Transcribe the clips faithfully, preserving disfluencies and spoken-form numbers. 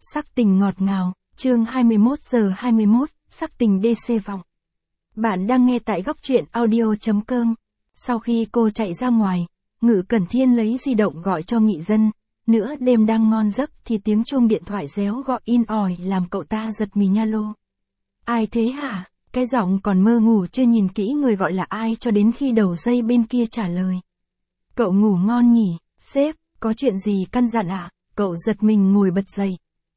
Sắc tình ngọt ngào, chương hai mươi mốt giờ hai mươi mốt, sắc tình đê xê vọng. Bạn đang nghe tại góc truyện audio chấm com. Sau khi cô chạy ra ngoài, Ngự Cẩn Thiên lấy di động gọi cho Nghị Dân. Nửa đêm đang ngon giấc thì tiếng chuông điện thoại réo gọi in ỏi làm cậu ta giật mình nha lô. Ai thế hả? Cái giọng còn mơ ngủ chưa nhìn kỹ người gọi là ai cho đến khi đầu dây bên kia trả lời. Cậu ngủ ngon nhỉ, sếp, có chuyện gì căn dặn ạ? À? Cậu giật mình ngồi bật dậy.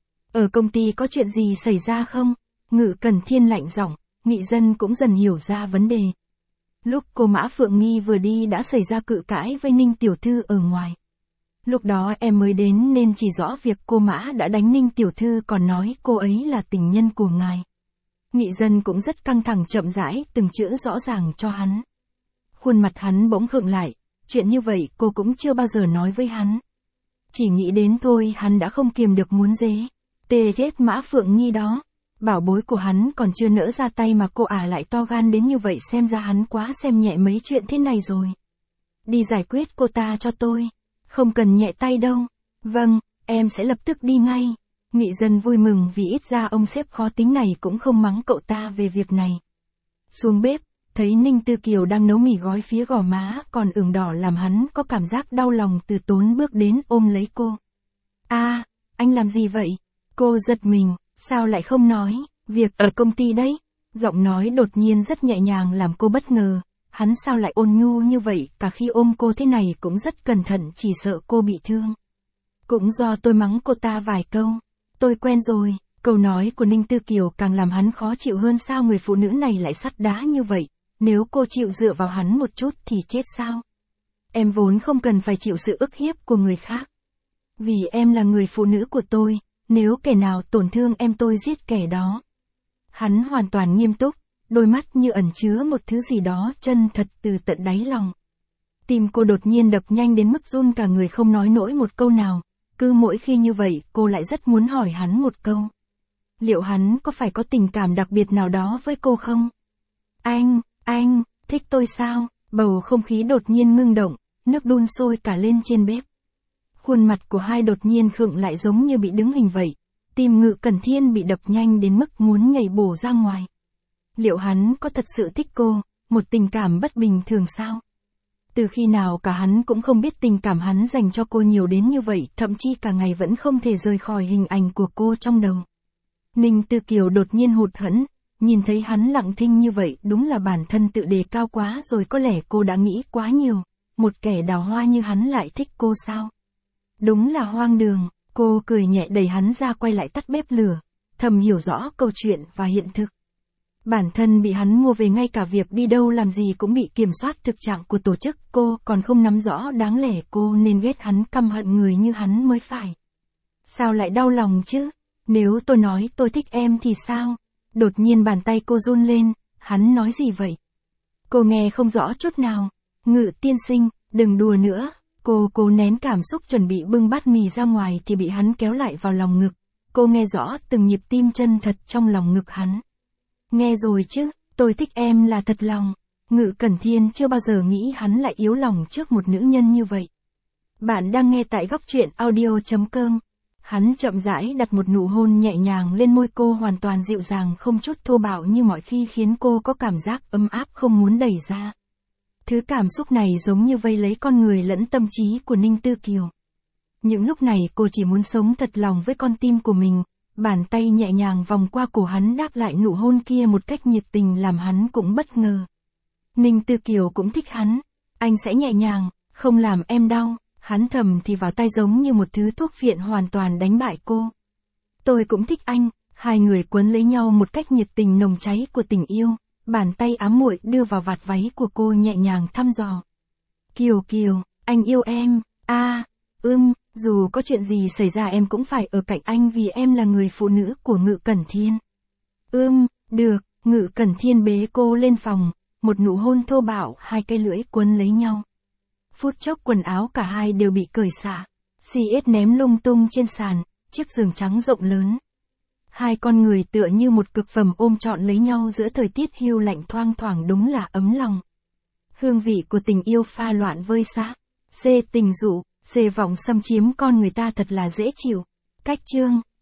Ở công ty có chuyện gì xảy ra không? Ngự Cẩn Thiên lạnh giọng, Nghị Dân cũng dần hiểu ra vấn đề. Lúc cô Mã Phượng Nghi vừa đi đã xảy ra cự cãi với Ninh Tiểu Thư ở ngoài. Lúc đó em mới đến nên chỉ rõ việc cô Mã đã đánh Ninh Tiểu Thư còn nói cô ấy là tình nhân của ngài. Nghị Dân cũng rất căng thẳng chậm rãi từng chữ rõ ràng cho hắn. Khuôn mặt hắn bỗng khựng lại, chuyện như vậy cô cũng chưa bao giờ nói với hắn. Chỉ nghĩ đến thôi hắn đã không kiềm được muốn dế. Tê ghét Mã Phượng Nghi đó. Bảo bối của hắn còn chưa nỡ ra tay mà cô ả lại to gan đến như vậy, xem ra hắn quá xem nhẹ mấy chuyện thế này rồi. Đi giải quyết cô ta cho tôi. Không cần nhẹ tay đâu. Vâng, em sẽ lập tức đi ngay. Nghị Dân vui mừng vì ít ra ông sếp khó tính này cũng không mắng cậu ta về việc này. Xuống bếp, thấy Ninh Tư Kiều đang nấu mì gói phía gò má còn ửng đỏ làm hắn có cảm giác đau lòng, từ tốn bước đến ôm lấy cô. A, à, anh làm gì vậy? Cô giật mình, sao lại không nói, việc ở công ty đấy. Giọng nói đột nhiên rất nhẹ nhàng làm cô bất ngờ, hắn sao lại ôn nhu như vậy, cả khi ôm cô thế này cũng rất cẩn thận, chỉ sợ cô bị thương. Cũng do tôi mắng cô ta vài câu, tôi quen rồi. Câu nói của Ninh Tư Kiều càng làm hắn khó chịu hơn, sao người phụ nữ này lại sắt đá như vậy, nếu cô chịu dựa vào hắn một chút thì chết sao? Em vốn không cần phải chịu sự ức hiếp của người khác. Vì em là người phụ nữ của tôi. Nếu kẻ nào tổn thương em tôi giết kẻ đó. Hắn hoàn toàn nghiêm túc, đôi mắt như ẩn chứa một thứ gì đó chân thật từ tận đáy lòng. Tim cô đột nhiên đập nhanh đến mức run cả người, không nói nổi một câu nào. Cứ mỗi khi như vậy cô lại rất muốn hỏi hắn một câu. Liệu hắn có phải có tình cảm đặc biệt nào đó với cô không? Anh, anh, thích tôi sao? Bầu không khí đột nhiên ngưng động, nước đun sôi cả lên trên bếp. Khuôn mặt của hai đột nhiên khựng lại giống như bị đứng hình vậy. Tim Ngự Cẩn Thiên bị đập nhanh đến mức muốn nhảy bổ ra ngoài. Liệu hắn có thật sự thích cô, một tình cảm bất bình thường sao? Từ khi nào cả hắn cũng không biết tình cảm hắn dành cho cô nhiều đến như vậy, thậm chí cả ngày vẫn không thể rời khỏi hình ảnh của cô trong đầu. Ninh Tư Kiều đột nhiên hụt hẫng, nhìn thấy hắn lặng thinh như vậy, đúng là bản thân tự đề cao quá rồi, có lẽ cô đã nghĩ quá nhiều. Một kẻ đào hoa như hắn lại thích cô sao? Đúng là hoang đường. Cô cười nhẹ đẩy hắn ra, quay lại tắt bếp lửa, thầm hiểu rõ câu chuyện và hiện thực. Bản thân bị hắn mua về, ngay cả việc đi đâu làm gì cũng bị kiểm soát, thực trạng của tổ chức cô còn không nắm rõ, đáng lẽ cô nên ghét hắn, căm hận người như hắn mới phải. Sao lại đau lòng chứ? Nếu tôi nói tôi thích em thì sao? Đột nhiên bàn tay cô run lên, hắn nói gì vậy? Cô nghe không rõ chút nào. Ngự tiên sinh, đừng đùa nữa. Cô cố nén cảm xúc chuẩn bị bưng bát mì ra ngoài thì bị hắn kéo lại vào lòng ngực. Cô nghe rõ từng nhịp tim chân thật trong lòng ngực hắn. Nghe rồi chứ, tôi thích em là thật lòng. Ngự Cẩn Thiên chưa bao giờ nghĩ hắn lại yếu lòng trước một nữ nhân như vậy. Bạn đang nghe tại góc truyện audio chấm com. Hắn chậm rãi đặt một nụ hôn nhẹ nhàng lên môi cô, hoàn toàn dịu dàng, không chút thô bạo như mọi khi, khiến cô có cảm giác ấm áp không muốn đẩy ra. Thứ cảm xúc này giống như vây lấy con người lẫn tâm trí của Ninh Tư Kiều. Những lúc này cô chỉ muốn sống thật lòng với con tim của mình. Bàn tay nhẹ nhàng vòng qua cổ hắn, đáp lại nụ hôn kia một cách nhiệt tình làm hắn cũng bất ngờ. Ninh Tư Kiều cũng thích hắn. Anh sẽ nhẹ nhàng, không làm em đau. Hắn thầm thì vào tai giống như một thứ thuốc phiện hoàn toàn đánh bại cô. Tôi cũng thích anh. Hai người quấn lấy nhau một cách nhiệt tình nồng cháy của tình yêu. Bàn tay ám muội đưa vào vạt váy của cô, nhẹ nhàng thăm dò. Kiều Kiều, anh yêu em. A, à, ưm, dù có chuyện gì xảy ra em cũng phải ở cạnh anh, vì em là người phụ nữ của Ngự Cẩn Thiên. Ưm, được. Ngự Cẩn Thiên bế cô lên phòng, một nụ hôn thô bạo, hai cây lưỡi quấn lấy nhau. Phút chốc quần áo cả hai đều bị cởi xả, xì ết ném lung tung trên sàn, chiếc giường trắng rộng lớn. Hai con người tựa như một cực phẩm ôm trọn lấy nhau giữa thời tiết hiu lạnh thoang thoảng, đúng là ấm lòng. Hương vị của tình yêu pha loạn vơi xã. C tình dụ, C vọng xâm chiếm con người ta thật là dễ chịu. Cách chương.